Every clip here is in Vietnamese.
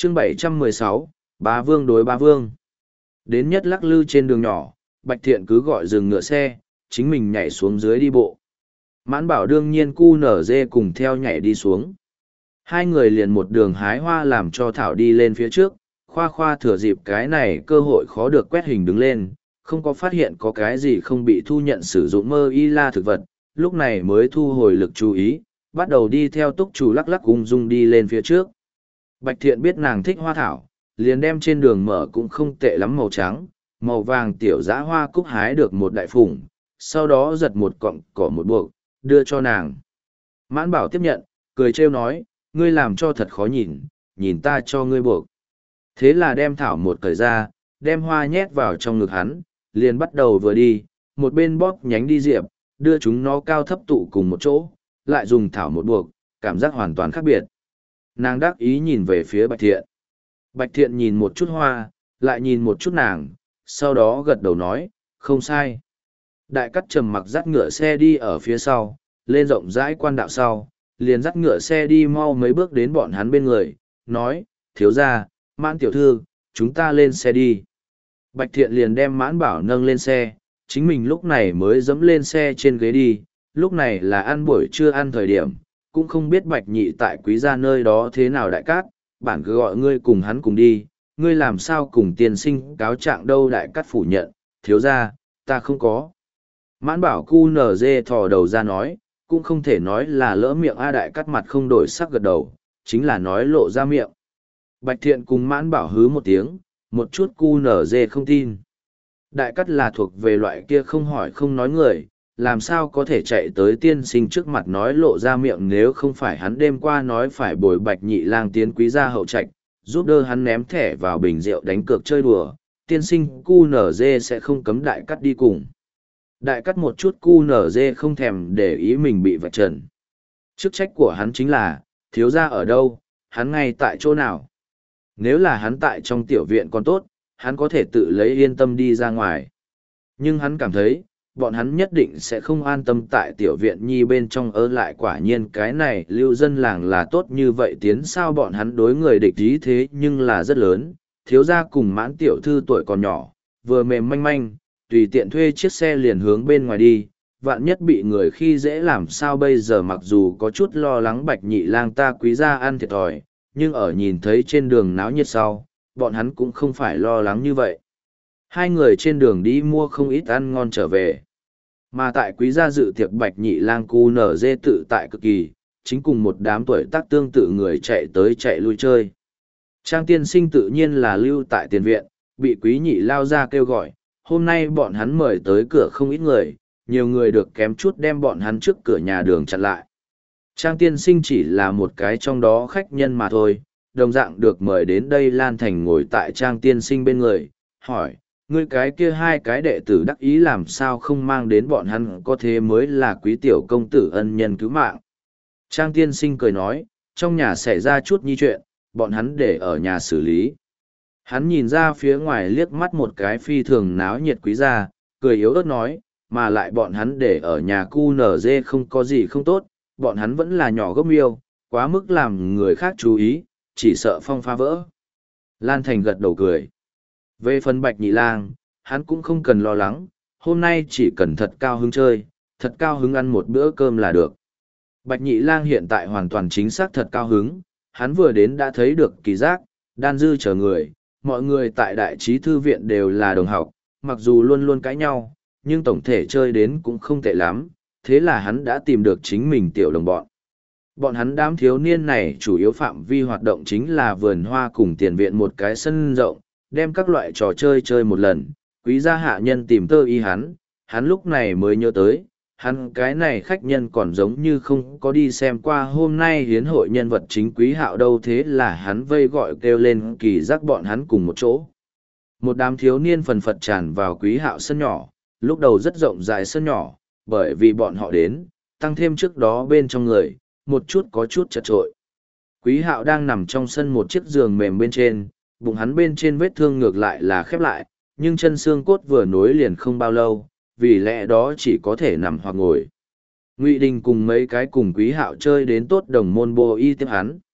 Chương 716, Bá Vương đối Bá Vương. Đến nhất lắc lư trên đường nhỏ, Bạch Thiện cứ gọi dừng ngựa xe, chính mình nhảy xuống dưới đi bộ. Mãn Bảo đương nhiên cu nở dê cùng theo nhảy đi xuống. Hai người liền một đường hái hoa làm cho Thảo đi lên phía trước, Khoa Khoa thừa dịp cái này cơ hội khó được quét hình đứng lên, không có phát hiện có cái gì không bị thu nhận sử dụng mơ y la thực vật, lúc này mới thu hồi lực chú ý, bắt đầu đi theo túc chủ lắc lắc ung dung đi lên phía trước. Bạch Thiện biết nàng thích hoa thảo, liền đem trên đường mở cũng không tệ lắm màu trắng, màu vàng tiểu dã hoa cúc hái được một đại phủng, sau đó giật một cọng cỏ một buộc, đưa cho nàng. Mãn Bảo tiếp nhận, cười trêu nói, ngươi làm cho thật khó nhìn, nhìn ta cho ngươi buộc. Thế là đem thảo một cởi ra, đem hoa nhét vào trong ngực hắn, liền bắt đầu vừa đi, một bên bóp nhánh đi diệp, đưa chúng nó cao thấp tụ cùng một chỗ, lại dùng thảo một buộc, cảm giác hoàn toàn khác biệt. Nàng đắc ý nhìn về phía Bạch Thiện. Bạch Thiện nhìn một chút hoa, lại nhìn một chút nàng, sau đó gật đầu nói, không sai. Đại cắt trầm mặc dắt ngựa xe đi ở phía sau, lên rộng rãi quan đạo sau, liền dắt ngựa xe đi mau mấy bước đến bọn hắn bên người, nói, thiếu gia, Mãn tiểu thư, chúng ta lên xe đi. Bạch Thiện liền đem Mãn Bảo nâng lên xe, chính mình lúc này mới dẫm lên xe trên ghế đi, lúc này là ăn buổi trưa ăn thời điểm, cũng không biết Bạch Nhị tại quý gia nơi đó thế nào đại cát, bản cứ gọi ngươi cùng hắn cùng đi, ngươi làm sao cùng tiên sinh cáo trạng đâu. Đại cát phủ nhận, thiếu gia, ta không có. Mãn Bảo cu nở dê thò đầu ra nói, cũng không thể nói là lỡ miệng a. Đại cát mặt không đổi sắc gật đầu, chính là nói lộ ra miệng. Bạch Thiện cùng Mãn Bảo hứ một tiếng, một chút cu nở dê không tin. Đại cát là thuộc về loại kia không hỏi không nói người, làm sao có thể chạy tới tiên sinh trước mặt nói lộ ra miệng nếu không phải hắn đêm qua nói phải bồi Bạch Nhị lang tiến quý gia hậu trạch, giúp đỡ hắn ném thẻ vào bình rượu đánh cược chơi đùa, tiên sinh cu nở dê sẽ không cấm đại cát đi cùng. Đại cát một chút cu nở dê không thèm để ý mình bị vạch trần. Chức trách của hắn chính là, thiếu gia ở đâu, hắn ngay tại chỗ nào. Nếu là hắn tại trong tiểu viện còn tốt, hắn có thể tự lấy yên tâm đi ra ngoài. Nhưng hắn cảm thấy, bọn hắn nhất định sẽ không an tâm tại tiểu viện nhi bên trong ở lại. Quả nhiên cái này lưu dân làng là tốt như vậy tiến sao bọn hắn đối người địch ý thế nhưng là rất lớn. Thiếu gia cùng Mãn tiểu thư tuổi còn nhỏ, vừa mềm manh manh, tùy tiện thuê chiếc xe liền hướng bên ngoài đi, vạn nhất bị người khi dễ làm sao bây giờ. Mặc dù có chút lo lắng Bạch Nhị lang ta quý gia ăn thiệt thòi, nhưng ở nhìn thấy trên đường náo nhiệt sau, bọn hắn cũng không phải lo lắng như vậy. Hai người trên đường đi mua không ít ăn ngon trở về. Mà tại quý gia dự tiệc Bạch Nhị lang cu nở dê tự tại cực kỳ, chính cùng một đám tuổi tác tương tự người chạy tới chạy lui chơi. Trang tiên sinh tự nhiên là lưu tại tiền viện, bị quý nhị lao ra kêu gọi, hôm nay bọn hắn mời tới cửa không ít người, nhiều người được kém chút đem bọn hắn trước cửa nhà đường chặn lại. Trang tiên sinh chỉ là một cái trong đó khách nhân mà thôi, đồng dạng được mời đến đây. Lan Thành ngồi tại Trang tiên sinh bên người, hỏi, ngươi cái kia hai cái đệ tử đắc ý làm sao không mang đến bọn hắn, có thế mới là quý tiểu công tử ân nhân cứu mạng. Trang tiên sinh cười nói, trong nhà xảy ra chút nhi chuyện, bọn hắn để ở nhà xử lý. Hắn nhìn ra phía ngoài liếc mắt một cái phi thường náo nhiệt quý gia, cười yếu ớt nói, mà lại bọn hắn để ở nhà cu nở dê không có gì không tốt, bọn hắn vẫn là nhỏ gốc miêu, quá mức làm người khác chú ý, chỉ sợ phong phá vỡ. Lan Thành gật đầu cười. Về phần Bạch Nhị lang, hắn cũng không cần lo lắng, hôm nay chỉ cần thật cao hứng chơi, thật cao hứng ăn một bữa cơm là được. Bạch Nhị lang hiện tại hoàn toàn chính xác thật cao hứng, hắn vừa đến đã thấy được Kỳ Giác, Đan Dư chờ người, mọi người tại Đại Trí Thư Viện đều là đồng học, mặc dù luôn luôn cãi nhau, nhưng tổng thể chơi đến cũng không tệ lắm, thế là hắn đã tìm được chính mình tiểu đồng bọn. Bọn hắn đám thiếu niên này chủ yếu phạm vi hoạt động chính là vườn hoa cùng tiền viện một cái sân rộng, đem các loại trò chơi chơi một lần. Quý gia hạ nhân tìm tơ y hắn lúc này mới nhớ tới, hắn cái này khách nhân còn giống như không có đi xem qua hôm nay hiến hội nhân vật chính Quý Hạo đâu, thế là hắn vây gọi kêu lên Kỳ Giác bọn hắn cùng một chỗ. Một đám thiếu niên phần phật tràn vào Quý Hạo sân nhỏ, lúc đầu rất rộng rãi sân nhỏ, bởi vì bọn họ đến, tăng thêm trước đó bên trong người, một chút có chút chật trội. Quý Hạo đang nằm trong sân một chiếc giường mềm bên trên, bụng hắn bên trên vết thương ngược lại là khép lại, nhưng chân xương cốt vừa nối liền không bao lâu, vì lẽ đó chỉ có thể nằm hoặc ngồi. Ngụy Đình cùng mấy cái cùng Quý Hạo chơi đến tốt đồng môn bô y tiếp hắn.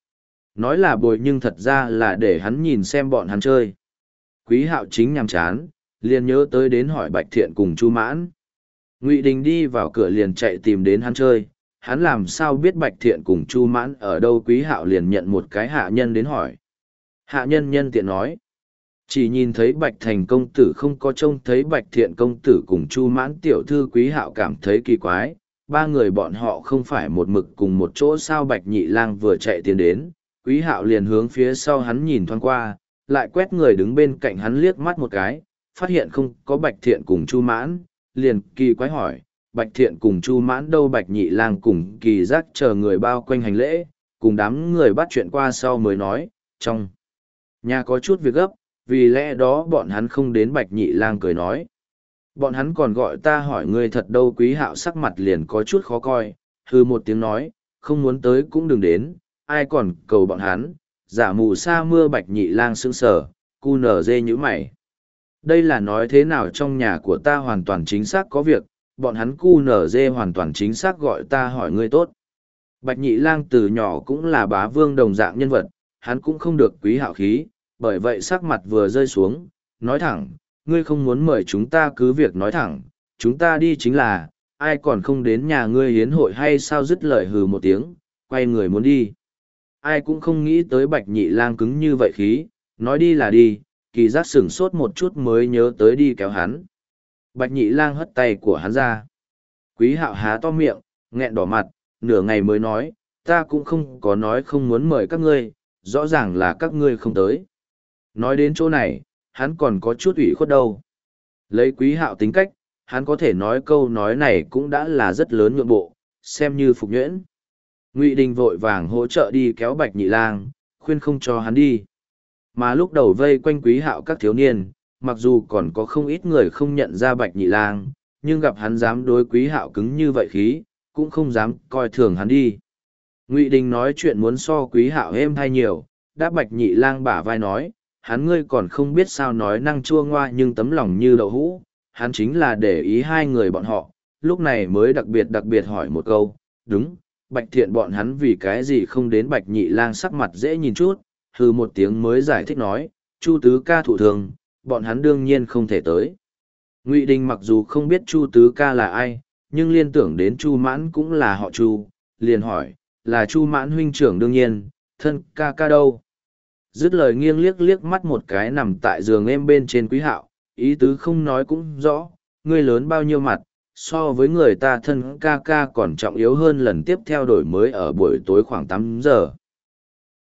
Nói là bồi nhưng thật ra là để hắn nhìn xem bọn hắn chơi. Quý Hạo chính nhàm chán, liền nhớ tới đến hỏi Bạch Thiện cùng Chu Mãn. Ngụy Đình đi vào cửa liền chạy tìm đến hắn chơi, hắn làm sao biết Bạch Thiện cùng Chu Mãn ở đâu. Quý Hạo liền nhận một cái hạ nhân đến hỏi. Hạ nhân nhân tiện nói, chỉ nhìn thấy Bạch Thành công tử không có trông thấy Bạch Thiện công tử cùng Chu Mãn tiểu thư. Quý Hạo cảm thấy kỳ quái, ba người bọn họ không phải một mực cùng một chỗ sao. Bạch Nhị Lang vừa chạy tiến đến, Quý Hạo liền hướng phía sau hắn nhìn thoáng qua, lại quét người đứng bên cạnh hắn liếc mắt một cái, phát hiện không có Bạch Thiện cùng Chu Mãn, liền kỳ quái hỏi, Bạch Thiện cùng Chu Mãn đâu? Bạch Nhị Lang cùng Kỳ Giác chờ người bao quanh hành lễ, cùng đám người bắt chuyện qua sau mới nói, trong nhà có chút việc gấp, vì lẽ đó bọn hắn không đến. Bạch Nhị Lang cười nói, bọn hắn còn gọi ta hỏi ngươi thật đâu? Quý Hạo sắc mặt liền có chút khó coi, hừ một tiếng nói, không muốn tới cũng đừng đến, ai còn cầu bọn hắn. Giả mù sa mưa. Bạch Nhị Lang sững sờ, cu nở dê nhíu mày. Đây là nói thế nào? Trong nhà của ta hoàn toàn chính xác có việc, bọn hắn cu nở dê hoàn toàn chính xác gọi ta hỏi ngươi tốt. Bạch Nhị Lang từ nhỏ cũng là bá vương đồng dạng nhân vật, hắn cũng không được Quý Hạo khí, bởi vậy sắc mặt vừa rơi xuống, nói thẳng, ngươi không muốn mời chúng ta cứ việc nói thẳng, chúng ta đi chính là, ai còn không đến nhà ngươi hiến hội hay sao? Dứt lời hừ một tiếng, quay người muốn đi. Ai cũng không nghĩ tới Bạch Nhị Lang cứng như vậy khí, nói đi là đi. Kỳ Giác sửng sốt một chút mới nhớ tới đi kéo hắn. Bạch Nhị Lang hất tay của hắn ra. Quý Hạo há to miệng, nghẹn đỏ mặt, nửa ngày mới nói, ta cũng không có nói không muốn mời các ngươi, rõ ràng là các ngươi không tới. Nói đến chỗ này, hắn còn có chút ủy khuất đâu. Lấy Quý Hạo tính cách, hắn có thể nói câu nói này cũng đã là rất lớn nhượng bộ, xem như phục nhuyễn. Ngụy Đình vội vàng hỗ trợ đi kéo Bạch Nhị Lang, khuyên không cho hắn đi. Mà lúc đầu vây quanh Quý Hạo các thiếu niên, mặc dù còn có không ít người không nhận ra Bạch Nhị Lang, nhưng gặp hắn dám đối Quý Hạo cứng như vậy khí, cũng không dám coi thường hắn đi. Ngụy Đình nói chuyện muốn so Quý Hạo êm hay nhiều, đáp Bạch Nhị Lang bả vai nói, hắn ngươi còn không biết sao nói năng chua ngoa nhưng tấm lòng như đậu hũ, hắn chính là để ý hai người bọn họ, lúc này mới đặc biệt hỏi một câu, đúng, Bạch Thiện bọn hắn vì cái gì không đến? Bạch Nhị Lang sắc mặt dễ nhìn chút, hừ một tiếng mới giải thích nói, Chu Tứ Ca thụ thường, bọn hắn đương nhiên không thể tới. Ngụy Đình mặc dù không biết Chu Tứ Ca là ai, nhưng liên tưởng đến Chu Mãn cũng là họ Chu, liền hỏi, là Chu Mãn huynh trưởng đương nhiên, thân ca ca đâu? Dứt lời nghiêng liếc mắt một cái nằm tại giường êm bên trên Quý Hạo, ý tứ không nói cũng rõ, ngươi lớn bao nhiêu mặt, so với người ta thân ca ca còn trọng yếu hơn. Lần tiếp theo đổi mới ở buổi tối khoảng 8 giờ.